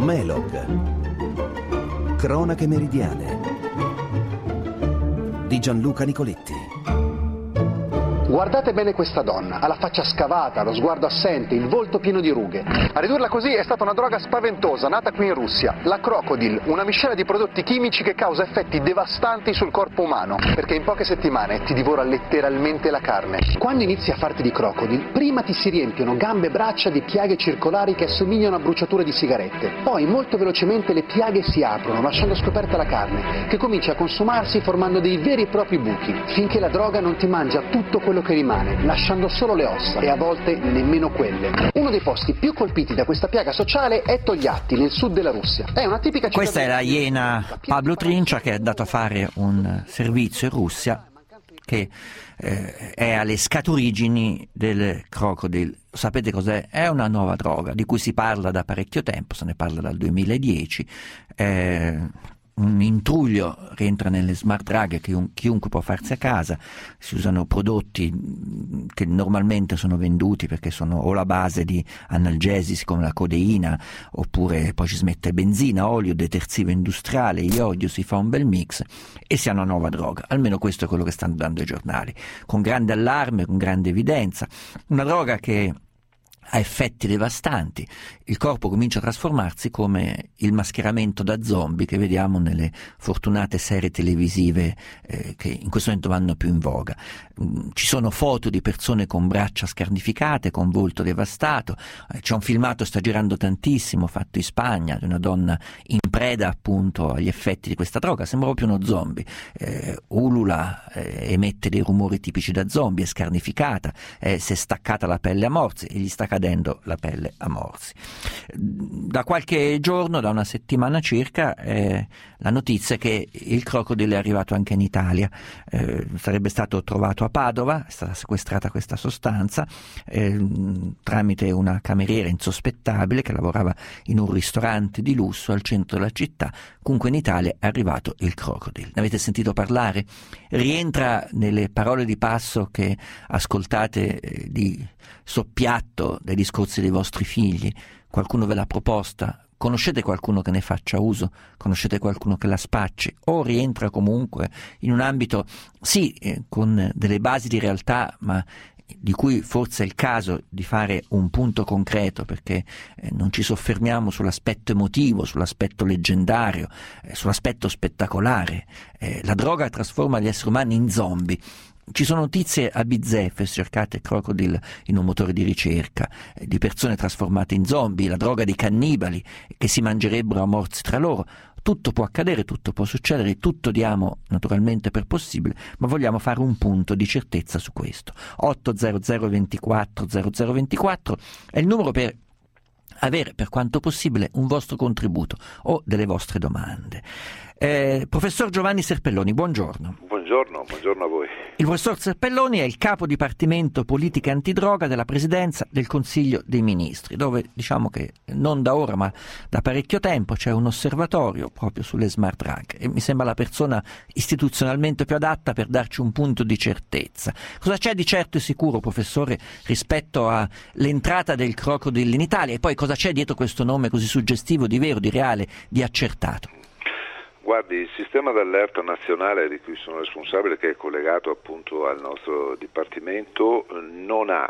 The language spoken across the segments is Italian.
Melog. Cronache meridiane di Gianluca Nicoletti. Guardate bene questa donna, ha la faccia scavata, lo sguardo assente, il volto pieno di rughe. A ridurla così è stata una droga spaventosa, nata qui in Russia, la Crocodil, una miscela di prodotti chimici che causa effetti devastanti sul corpo umano, perché in poche settimane ti divora letteralmente la carne. Quando inizi a farti di Crocodil, prima ti si riempiono gambe e braccia di piaghe circolari che assomigliano a bruciature di sigarette. Poi molto velocemente le piaghe si aprono, lasciando scoperta la carne, che comincia a consumarsi formando dei veri e propri buchi, finché la droga non ti mangia tutto quello che rimane, lasciando solo le ossa e a volte nemmeno quelle. Uno dei posti più colpiti da questa piaga sociale è Togliatti, nel sud della Russia. È una tipica città. Questa è la iena Pablo Trincia, che è andato a fare un servizio in Russia, che è alle scaturigini del Crocodil. Sapete cos'è? È una nuova droga di cui si parla da parecchio tempo, se ne parla dal 2010. Un intruglio rientra nelle smart drug che chiunque può farsi a casa. Si usano prodotti che normalmente sono venduti perché sono o la base di analgesici come la codeina, oppure poi ci si mette benzina, olio, detersivo industriale, iodio, si fa un bel mix e si ha una nuova droga. Almeno questo è quello che stanno dando i giornali, con grande allarme, con grande evidenza. Una droga che ha effetti devastanti. Il corpo comincia a trasformarsi come il mascheramento da zombie che vediamo nelle fortunate serie televisive che in questo momento vanno più in voga. Ci sono foto di persone con braccia scarnificate, con volto devastato. C'è un filmato, sta girando tantissimo, fatto in Spagna, di una donna in preda appunto agli effetti di questa droga. Sembra proprio uno zombie. Ulula, emette dei rumori tipici da zombie, è scarnificata, si è staccata la pelle a morsi e gli sta cadendo la pelle a morsi. Da qualche giorno, da una settimana circa, la notizia che il Crocodil è arrivato anche in Italia. Sarebbe stato trovato a Padova, è stata sequestrata questa sostanza tramite una cameriera insospettabile che lavorava in un ristorante di lusso al centro della città. Comunque in Italia è arrivato il Crocodil. Ne avete sentito parlare? Rientra nelle parole di passo che ascoltate di soppiatto dai discorsi dei vostri figli. Qualcuno ve l'ha proposta? Conoscete qualcuno che ne faccia uso? Conoscete qualcuno che la spacci? O rientra comunque in un ambito, sì, con delle basi di realtà, ma di cui forse è il caso di fare un punto concreto, perché non ci soffermiamo sull'aspetto emotivo, sull'aspetto leggendario, sull'aspetto spettacolare. La droga trasforma gli esseri umani in zombie. Ci sono notizie a bizzeffe, se cercate Crocodil in un motore di ricerca, di persone trasformate in zombie, la droga dei cannibali che si mangerebbero a morsi tra loro. Tutto può accadere, tutto può succedere, tutto diamo naturalmente per possibile, ma vogliamo fare un punto di certezza su questo. 800 24 0024 è il numero per avere per quanto possibile un vostro contributo o delle vostre domande. Professor Giovanni Serpelloni, buongiorno. Buongiorno a voi. Il professor Serpelloni è il capo dipartimento politica antidroga della Presidenza del Consiglio dei Ministri, dove diciamo che non da ora ma da parecchio tempo c'è un osservatorio proprio sulle smart drug e mi sembra la persona istituzionalmente più adatta per darci un punto di certezza. Cosa c'è di certo e sicuro, professore, rispetto all'entrata del Crocodil in Italia e poi cosa c'è dietro questo nome così suggestivo, di vero, di reale, di accertato? Guardi, il sistema d'allerta nazionale di cui sono responsabile, che è collegato appunto al nostro dipartimento, non ha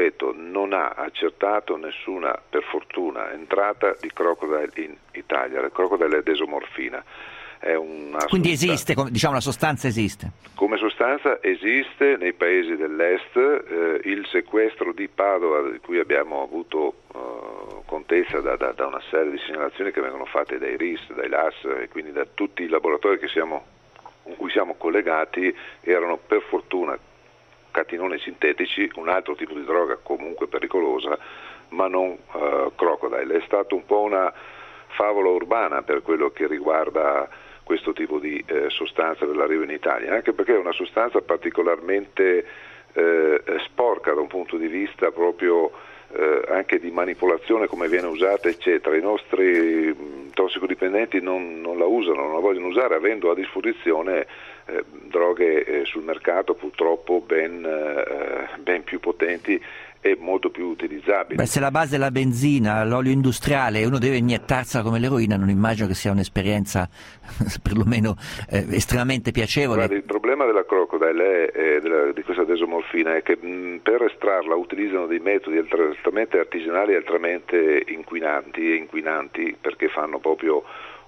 accertato nessuna, per fortuna, entrata di Crocodile in Italia. La Crocodile è desomorfina. Quindi esiste, diciamo la sostanza esiste? Come sostanza esiste nei paesi dell'est. Il sequestro di Padova, di cui abbiamo avuto contezza da una serie di segnalazioni che vengono fatte dai RIS, dai LAS e quindi da tutti i laboratori con cui siamo collegati, erano per fortuna catinoni sintetici, un altro tipo di droga comunque pericolosa, ma non Crocodile. È stato un po' una favola urbana per quello che riguarda questo tipo di sostanza per l'arrivo in Italia, anche perché è una sostanza particolarmente sporca da un punto di vista proprio anche di manipolazione, come viene usata eccetera. I nostri tossicodipendenti non la usano, non la vogliono usare, avendo a disposizione droghe sul mercato purtroppo ben più potenti è molto più utilizzabile. Beh, se la base è la benzina, l'olio industriale, e uno deve iniettarsela come l'eroina, non immagino che sia un'esperienza perlomeno estremamente piacevole. Guarda, il problema della crocodile di questa desomorfina è che per estrarla utilizzano dei metodi altamente artigianali e altamente inquinanti, perché fanno proprio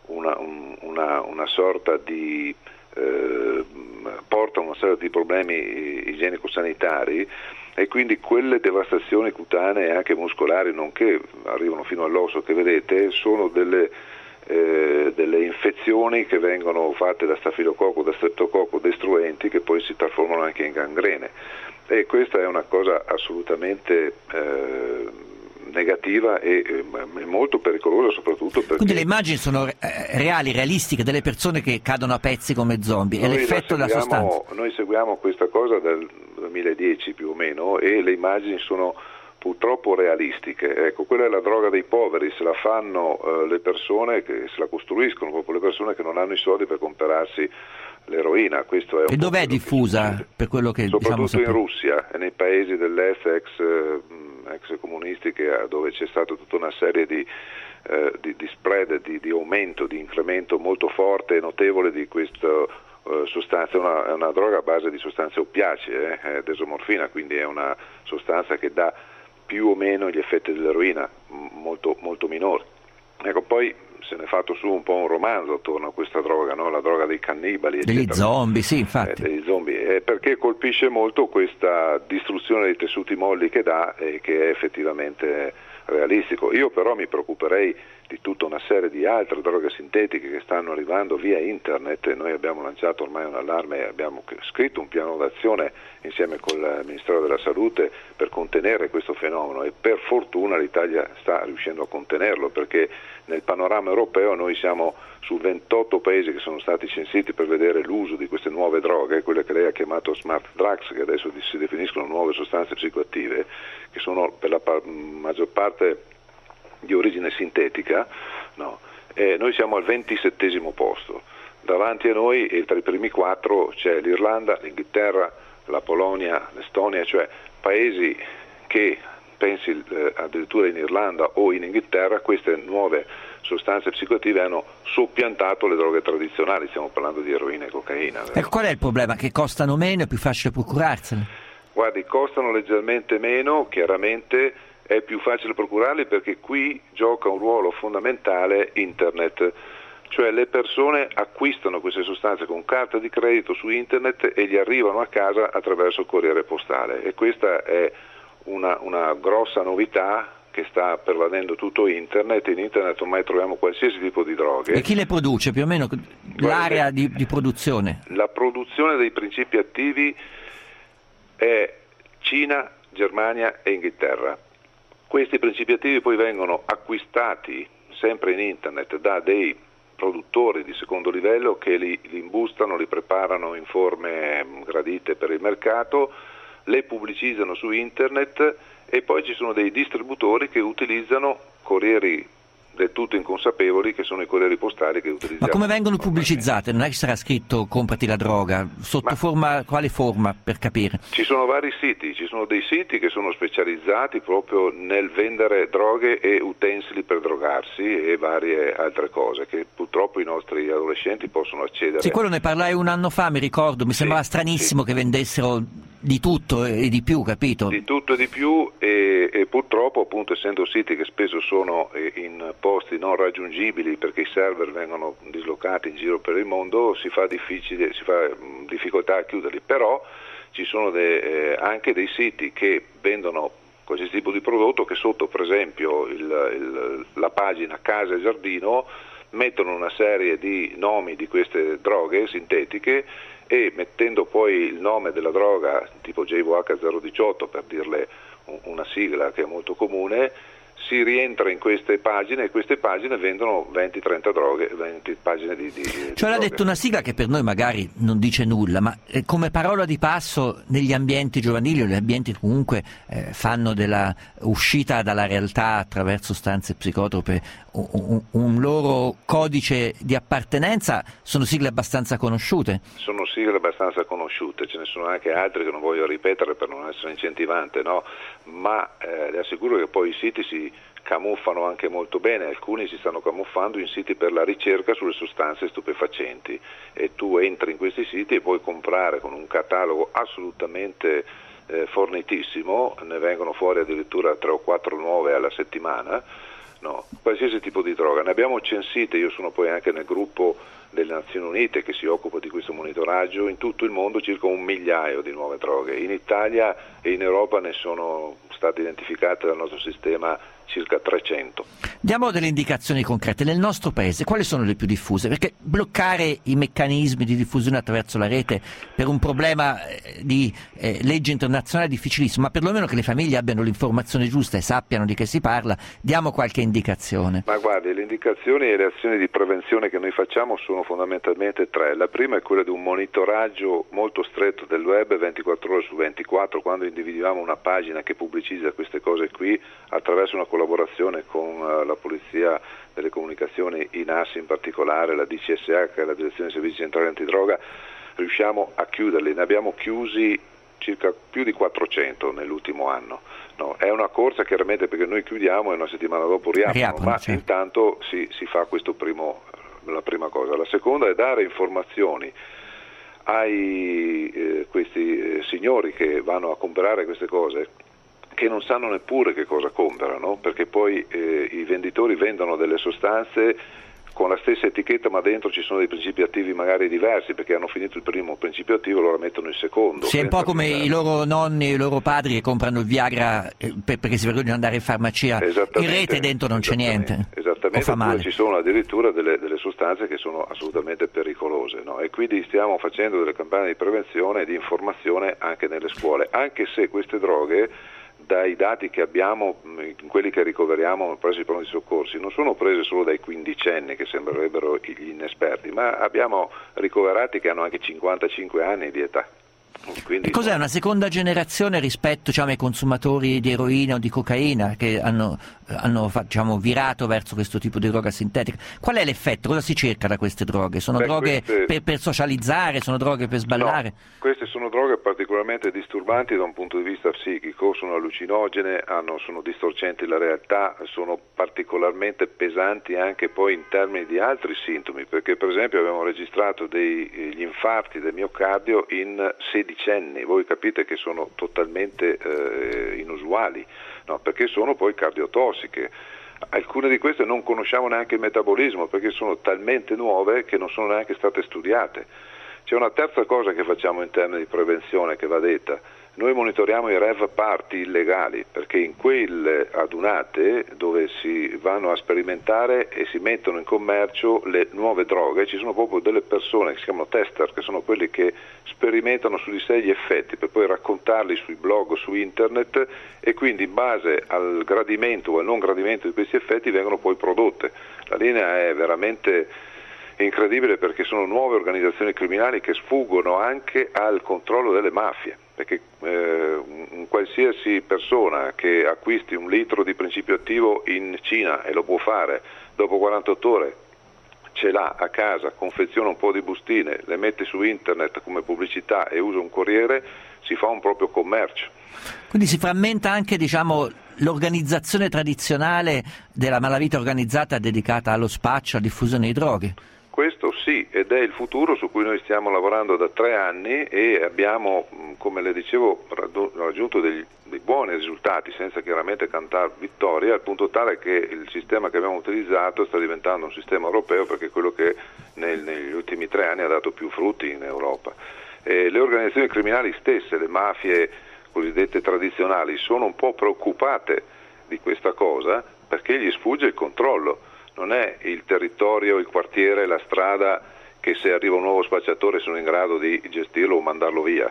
una sorta di portano una serie di problemi igienico-sanitari, e quindi quelle devastazioni cutanee e anche muscolari, nonché arrivano fino all'osso che vedete, sono delle infezioni che vengono fatte da stafilococco, da streptococco, destruenti, che poi si trasformano anche in gangrene, e questa è una cosa assolutamente negativa e molto pericolosa, soprattutto perché... Quindi le immagini sono reali, realistiche, delle persone che cadono a pezzi come zombie, e l'effetto della sostanza. Noi seguiamo questa cosa dal 2010 più o meno, e le immagini sono purtroppo realistiche. Ecco, quella è la droga dei poveri, se la fanno le persone che se la costruiscono, proprio le persone che non hanno i soldi per comprarsi l'eroina. Questo è e dov'è diffusa, per quello che soprattutto in Russia e nei paesi dell'est ex comunisti, dove c'è stata tutta una serie di spread, di aumento, di incremento molto forte e notevole di questa sostanza. È una droga a base di sostanze oppiacee, desomorfina, quindi è una sostanza che dà più o meno gli effetti dell'eroina, molto, molto minori. Ecco, poi se ne è fatto su un po' un romanzo attorno a questa droga, no? La droga dei cannibali, degli eccetera. zombie, sì, infatti. Degli zombie, perché colpisce molto questa distruzione dei tessuti molli che dà, e che è effettivamente realistico. Io però mi preoccuperei di tutta una serie di altre droghe sintetiche che stanno arrivando via internet. Noi abbiamo lanciato ormai un allarme e abbiamo scritto un piano d'azione insieme con il Ministero della Salute per contenere questo fenomeno, e per fortuna l'Italia sta riuscendo a contenerlo, perché nel panorama europeo noi siamo su 28 paesi che sono stati censiti per vedere l'uso di queste nuove droghe, quelle che lei ha chiamato smart drugs, che adesso si definiscono nuove sostanze psicoattive, che sono per la maggior parte di origine sintetica, no? Noi siamo al 27° posto. Davanti a noi, e tra i primi 4 c'è l'Irlanda, l'Inghilterra, la Polonia, l'Estonia, cioè paesi che, pensi addirittura in Irlanda o in Inghilterra, queste nuove sostanze psicoattive hanno soppiantato le droghe tradizionali. Stiamo parlando di eroina e cocaina. Ecco, qual è il problema? Che costano meno, è più facile procurarsene? Guardi, costano leggermente meno, chiaramente è più facile procurarli perché qui gioca un ruolo fondamentale internet, cioè le persone acquistano queste sostanze con carta di credito su internet e gli arrivano a casa attraverso il corriere postale, e questa è una grossa novità che sta pervadendo tutto internet. In internet ormai troviamo qualsiasi tipo di droghe. E chi le produce, più o meno l'area di produzione? La produzione dei principi attivi è Cina, Germania e Inghilterra. Questi principi attivi poi vengono acquistati sempre in internet da dei produttori di secondo livello che li imbustano, li preparano in forme gradite per il mercato, le pubblicizzano su internet, e poi ci sono dei distributori che utilizzano corrieri del tutto inconsapevoli, che sono i corrieri postali che utilizziamo. Ma come vengono pubblicizzate? Non è che sarà scritto comprati la droga, quale forma, per capire? Ci sono vari siti, ci sono dei siti che sono specializzati proprio nel vendere droghe e utensili per drogarsi e varie altre cose che purtroppo i nostri adolescenti possono accedere. Sì, quello ne parlai un anno fa, mi ricordo, mi sembrava stranissimo che vendessero di tutto e di più, capito? Di tutto e di più, e purtroppo, appunto, essendo siti che spesso sono in posti non raggiungibili perché i server vengono dislocati in giro per il mondo, si fa difficoltà a chiuderli. Però ci sono anche dei siti che vendono qualsiasi tipo di prodotto, che sotto, per esempio, la pagina Casa e Giardino mettono una serie di nomi di queste droghe sintetiche, e mettendo poi il nome della droga tipo JVH018, per dirle una sigla che è molto comune, si rientra in queste pagine, e queste pagine vendono 20-30 droghe, 20 pagine di cioè l'ha detto una sigla che per noi magari non dice nulla, ma come parola di passo negli ambienti giovanili, o negli ambienti che comunque fanno della uscita dalla realtà attraverso sostanze psicotrope un loro codice di appartenenza, sono sigle abbastanza conosciute? Sono sigle abbastanza conosciute, ce ne sono anche altre che non voglio ripetere per non essere incentivante, no? ma le assicuro che poi i siti si camuffano anche molto bene, alcuni si stanno camuffando in siti per la ricerca sulle sostanze stupefacenti, e tu entri in questi siti e puoi comprare con un catalogo assolutamente fornitissimo, ne vengono fuori addirittura 3 o 4 nuove alla settimana, qualsiasi tipo di droga. Ne abbiamo censite, io sono poi anche nel gruppo delle Nazioni Unite che si occupa di questo monitoraggio, in tutto il mondo circa 1.000.000 di nuove droghe, in Italia e in Europa ne sono state identificate dal nostro sistema circa 300. Diamo delle indicazioni concrete. Nel nostro paese quali sono le più diffuse? Perché bloccare i meccanismi di diffusione attraverso la rete per un problema di legge internazionale è difficilissimo, ma perlomeno che le famiglie abbiano l'informazione giusta e sappiano di che si parla. Diamo qualche indicazione. Ma guardi, le indicazioni e le azioni di prevenzione che noi facciamo sono fondamentalmente 3. La prima è quella di un monitoraggio molto stretto del web 24 ore su 24, quando individuiamo una pagina che pubblicizza queste cose qui, attraverso una collaborazione con la Polizia delle Comunicazioni, i NAS in particolare, la DCSH, la Direzione dei Servizi Centrali Antidroga, riusciamo a chiuderli. Ne abbiamo chiusi circa più di 400 nell'ultimo anno. È una corsa chiaramente, perché noi chiudiamo e una settimana dopo riaprono, ma certo, intanto si fa la prima cosa. La seconda è dare informazioni ai questi signori che vanno a comprare queste cose, che non sanno neppure che cosa comprano, perché poi i venditori vendono delle sostanze con la stessa etichetta, ma dentro ci sono dei principi attivi magari diversi, perché hanno finito il primo principio attivo e allora mettono il secondo. Sì, è un po' come i loro nonni e i loro padri che comprano il Viagra perché si vergognano di andare in farmacia, in rete dentro non c'è niente. Esattamente, fa male. Ci sono addirittura delle sostanze che sono assolutamente pericolose, e quindi stiamo facendo delle campagne di prevenzione e di informazione anche nelle scuole, anche se queste droghe, dai dati che abbiamo, quelli che ricoveriamo presso i pronti soccorsi, non sono prese solo dai quindicenni che sembrerebbero gli inesperti, ma abbiamo ricoverati che hanno anche 55 anni di età. Quindi, cos'è una seconda generazione rispetto ai consumatori di eroina o di cocaina che hanno virato verso questo tipo di droga sintetica? Qual è l'effetto? Cosa si cerca da queste droghe? Sono droghe per socializzare? Sono droghe per sballare? No, queste sono droghe particolarmente disturbanti da un punto di vista psichico, sono allucinogene, sono distorcenti la realtà, sono particolarmente pesanti anche poi in termini di altri sintomi, perché per esempio abbiamo registrato gli infarti del miocardio in 16enni, voi capite che sono totalmente inusuali, perché sono poi cardiotossiche. Alcune di queste non conosciamo neanche il metabolismo, perché sono talmente nuove che non sono neanche state studiate. C'è una terza cosa che facciamo in termini di prevenzione che va detta: noi monitoriamo i rave party illegali, perché in quelle adunate dove si vanno a sperimentare e si mettono in commercio le nuove droghe, ci sono proprio delle persone che si chiamano tester, che sono quelli che sperimentano su di sé gli effetti per poi raccontarli sui blog o su internet, e quindi in base al gradimento o al non gradimento di questi effetti vengono poi prodotte. La linea è veramente incredibile, perché sono nuove organizzazioni criminali che sfuggono anche al controllo delle mafie, perché un qualsiasi persona che acquisti 1 litro di principio attivo in Cina, e lo può fare, dopo 48 ore ce l'ha a casa, confeziona un po' di bustine, le mette su internet come pubblicità e usa un corriere, si fa un proprio commercio. Quindi si frammenta anche l'organizzazione tradizionale della malavita organizzata dedicata allo spaccio, alla diffusione di droghe. Questo sì, ed è il futuro su cui noi stiamo lavorando da 3 anni, e abbiamo, come le dicevo, raggiunto dei buoni risultati, senza chiaramente cantare vittoria, al punto tale che il sistema che abbiamo utilizzato sta diventando un sistema europeo, perché è quello che negli ultimi 3 anni ha dato più frutti in Europa. Le organizzazioni criminali stesse, le mafie cosiddette tradizionali, sono un po' preoccupate di questa cosa, perché gli sfugge il controllo. Non è il territorio, il quartiere, la strada che se arriva un nuovo spacciatore sono in grado di gestirlo o mandarlo via,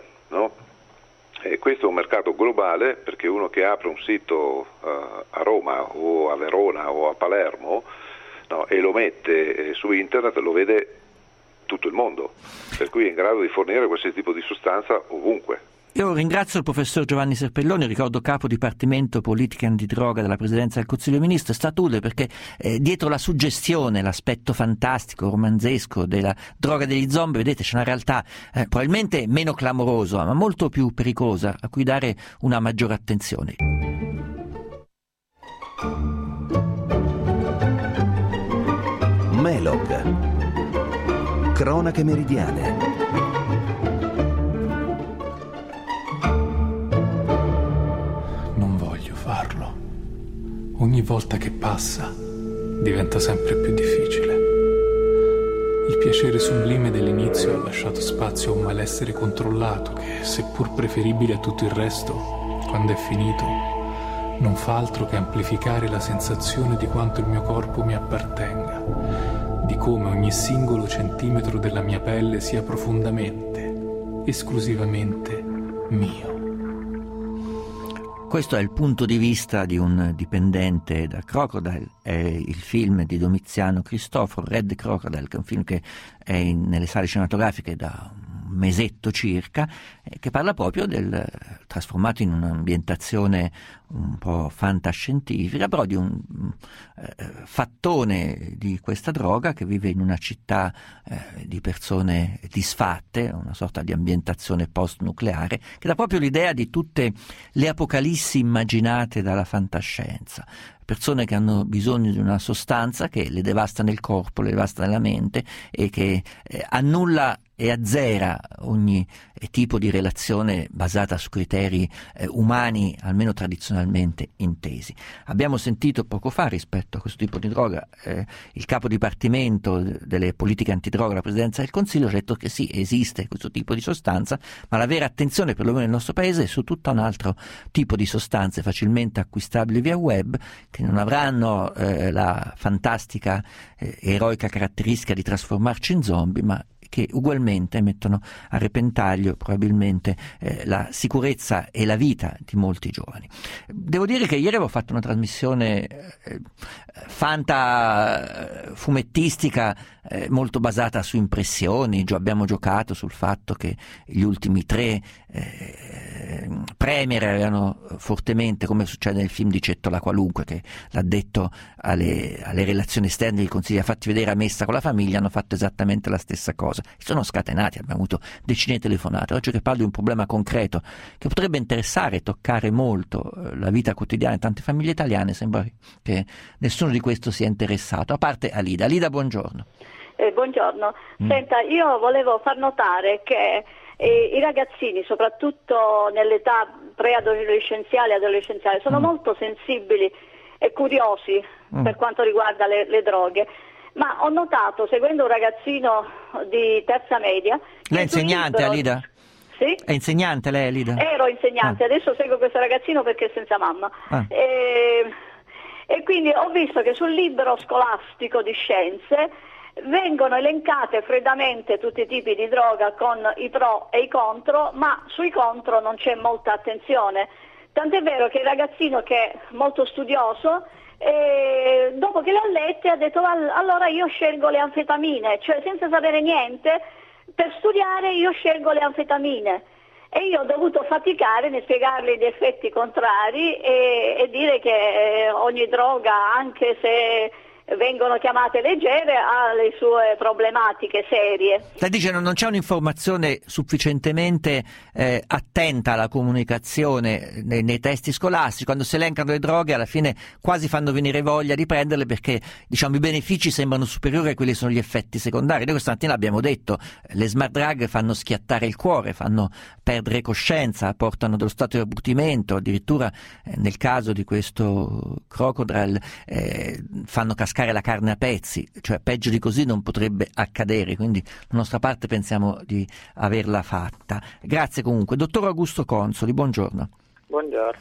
E questo è un mercato globale, perché uno che apre un sito a Roma o a Verona o a Palermo e lo mette su internet, lo vede tutto il mondo, per cui è in grado di fornire qualsiasi tipo di sostanza ovunque. Io ringrazio il professor Giovanni Serpelloni, ricordo capo dipartimento politica antidroga della Presidenza del Consiglio dei Ministri. È stato utile perché dietro la suggestione, l'aspetto fantastico, romanzesco della droga degli zombie, vedete, c'è una realtà probabilmente meno clamorosa, ma molto più pericolosa, a cui dare una maggiore attenzione. Melog. Cronache meridiane. Ogni volta che passa diventa sempre più difficile. Il piacere sublime dell'inizio ha lasciato spazio a un malessere controllato che, seppur preferibile a tutto il resto, quando è finito, non fa altro che amplificare la sensazione di quanto il mio corpo mi appartenga, di come ogni singolo centimetro della mia pelle sia profondamente, esclusivamente mio. Questo è il punto di vista di un dipendente da Crocodile, è il film di Domiziano Cristoforo, Red Crocodile, che è un film che è nelle sale cinematografiche da un mesetto circa, che parla proprio del trasformato in un'ambientazione un po' fantascientifica, però di un fattone di questa droga che vive in una città di persone disfatte, una sorta di ambientazione post-nucleare, che dà proprio l'idea di tutte le apocalissi immaginate dalla fantascienza. Persone che hanno bisogno di una sostanza che le devasta nel corpo, le devasta nella mente e che annulla e azzera ogni tipo di relazione basata su criteri umani, almeno tradizionalmente intesi. Abbiamo sentito poco fa, rispetto a questo tipo di droga, il capo dipartimento delle politiche antidroga della Presidenza del Consiglio ha detto che sì, esiste questo tipo di sostanza, ma la vera attenzione, perlomeno nel nostro paese, è su tutto un altro tipo di sostanze facilmente acquistabili via web, che non avranno la fantastica eroica caratteristica di trasformarci in zombie, ma che ugualmente mettono a repentaglio probabilmente la sicurezza e la vita di molti giovani. Devo dire che ieri avevo fatto una trasmissione fumettistica molto basata su impressioni. Abbiamo giocato sul fatto che gli ultimi 3 premier avevano fortemente, come succede nel film di Cettola Qualunque, che l'addetto alle relazioni esterne del Consiglio ha fatti vedere a messa con la famiglia, hanno fatto esattamente la stessa cosa. Si sono scatenati, abbiamo avuto decine di telefonate. Oggi che parlo di un problema concreto che potrebbe interessare e toccare molto la vita quotidiana di tante famiglie italiane, sembra che nessuno di questo sia interessato, a parte Alida. Alida, buongiorno. Buongiorno. Senta, io volevo far notare che i ragazzini, soprattutto nell'età preadolescenziale e adolescenziale, sono molto sensibili e curiosi per quanto riguarda le droghe. Ma ho notato, seguendo un ragazzino di terza media... Lei è insegnante, Alida? Sì? È insegnante lei, Alida? Ero insegnante, adesso seguo questo ragazzino perché è senza mamma. E quindi ho visto che sul libro scolastico di scienze vengono elencate freddamente tutti i tipi di droga con i pro e i contro, ma sui contro non c'è molta attenzione. Tant'è vero che il ragazzino, che è molto studioso, dopo che le ha lette ha detto allora io scelgo le anfetamine, cioè senza sapere niente, per studiare io scelgo le anfetamine. E io ho dovuto faticare nel spiegargli gli effetti contrari e dire che ogni droga, anche se vengono chiamate leggere, ha le sue problematiche serie. Lei dice non c'è un'informazione sufficientemente attenta alla comunicazione nei testi scolastici. Quando si elencano le droghe alla fine quasi fanno venire voglia di prenderle, perché diciamo i benefici sembrano superiori a quelli che sono gli effetti secondari. Noi questa mattina abbiamo detto le smart drug fanno schiattare il cuore, fanno perdere coscienza, portano dello stato di abbrutimento, addirittura nel caso di questo Crocodile fanno cascare la carne a pezzi, cioè peggio di così non potrebbe accadere, quindi la nostra parte pensiamo di averla fatta. Grazie comunque. Dottor Augusto Consoli, buongiorno. Buongiorno.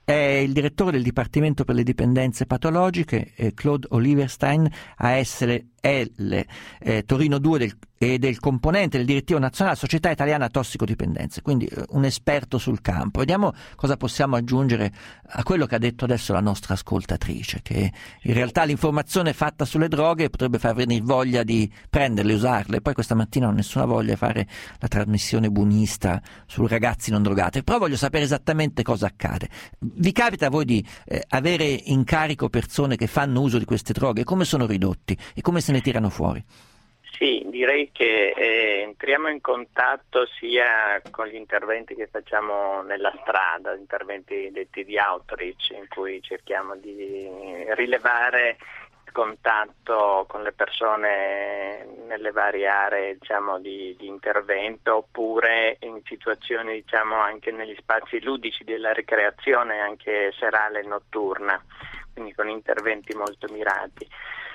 È il direttore del Dipartimento per le Dipendenze Patologiche, Claude Oliverstein, ASL Torino 2 e del componente del direttivo nazionale Società Italiana Tossicodipendenze, quindi un esperto sul campo. Vediamo cosa possiamo aggiungere a quello che ha detto adesso la nostra ascoltatrice, che in realtà l'informazione fatta sulle droghe potrebbe far venire voglia di prenderle, usarle. Poi questa mattina non ho nessuna voglia di fare la trasmissione buonista su ragazzi non drogati, però voglio sapere esattamente cosa accade. Vi capita a voi di avere in carico persone che fanno uso di queste droghe? Come sono ridotti e come se ne tirano fuori? Sì, direi che entriamo in contatto sia con gli interventi che facciamo nella strada, interventi detti di outreach, in cui cerchiamo di rilevare il contatto con le persone nelle varie aree, diciamo, di intervento, oppure in situazioni, diciamo, anche negli spazi ludici della ricreazione, anche serale e notturna, quindi con interventi molto mirati.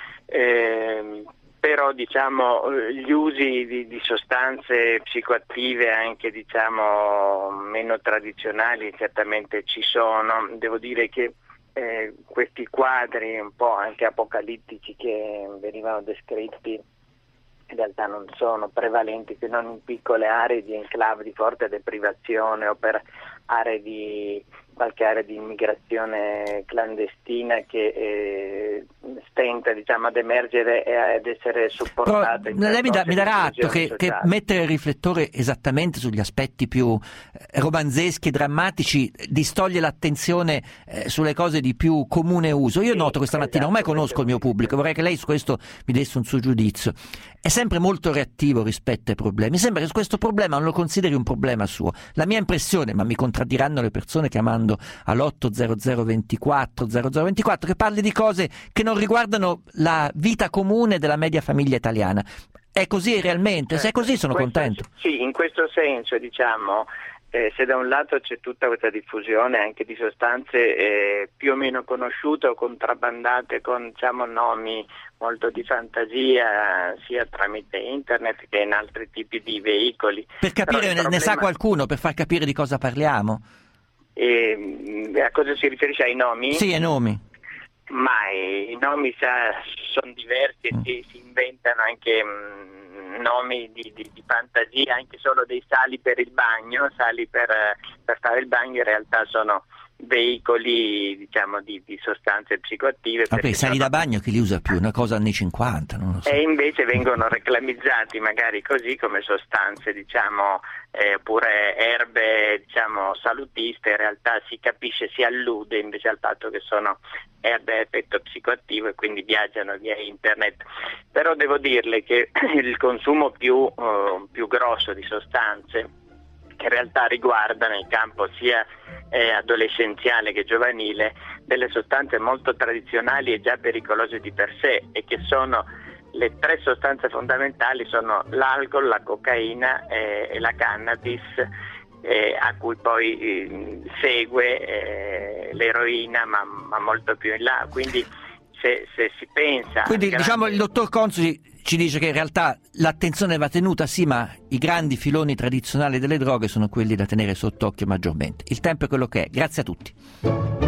Però diciamo gli usi di sostanze psicoattive anche, diciamo, meno tradizionali certamente ci sono. Devo dire che questi quadri un po' anche apocalittici che venivano descritti in realtà non sono prevalenti se non in piccole aree di enclave di forte deprivazione o per qualche area di immigrazione clandestina che stenta, diciamo, ad emergere e ad essere supportata. Lei mi darà atto che mettere il riflettore esattamente sugli aspetti più romanzeschi e drammatici distoglie l'attenzione sulle cose di più comune uso. Io noto questa mattina, ormai conosco il mio pubblico, vorrei che lei su questo mi desse un suo giudizio. È sempre molto reattivo rispetto ai problemi. Sembra che questo problema non lo consideri un problema suo. La mia impressione, ma mi contraddiranno le persone chiamando all'80024 che parli di cose che non riguardano la vita comune della media famiglia italiana. È così realmente? Se è così sono contento. Sì, in questo senso, diciamo, se da un lato c'è tutta questa diffusione anche di sostanze più o meno conosciute o contrabbandate con, diciamo, nomi molto di fantasia, sia tramite internet che in altri tipi di veicoli. Per capire, ne sa qualcuno, per far capire di cosa parliamo? A cosa si riferisce, ai nomi? Sì, ai nomi. Ma i nomi sono diversi e si inventano anche nomi di fantasia, anche solo dei sali per il bagno, sali per fare il bagno, in realtà sono veicoli, diciamo, di sostanze psicoattive. Vabbè, sali da bagno chi li usa più? Una cosa anni 50, non lo so. E invece vengono reclamizzati magari così come sostanze, diciamo, oppure erbe, diciamo, salutiste. In realtà si capisce, si allude invece al fatto che sono erbe a effetto psicoattivo e quindi viaggiano via internet. Però devo dirle che il consumo più grosso di sostanze, che in realtà riguarda nel campo sia adolescenziale che giovanile, delle sostanze molto tradizionali e già pericolose di per sé, e che sono le tre sostanze fondamentali, sono l'alcol, la cocaina e la cannabis, a cui poi segue l'eroina, ma molto più in là. Quindi se si pensa... Quindi diciamo il dottor Consoli ci dice che in realtà l'attenzione va tenuta, sì, ma i grandi filoni tradizionali delle droghe sono quelli da tenere sott'occhio maggiormente. Il tempo è quello che è. Grazie a tutti.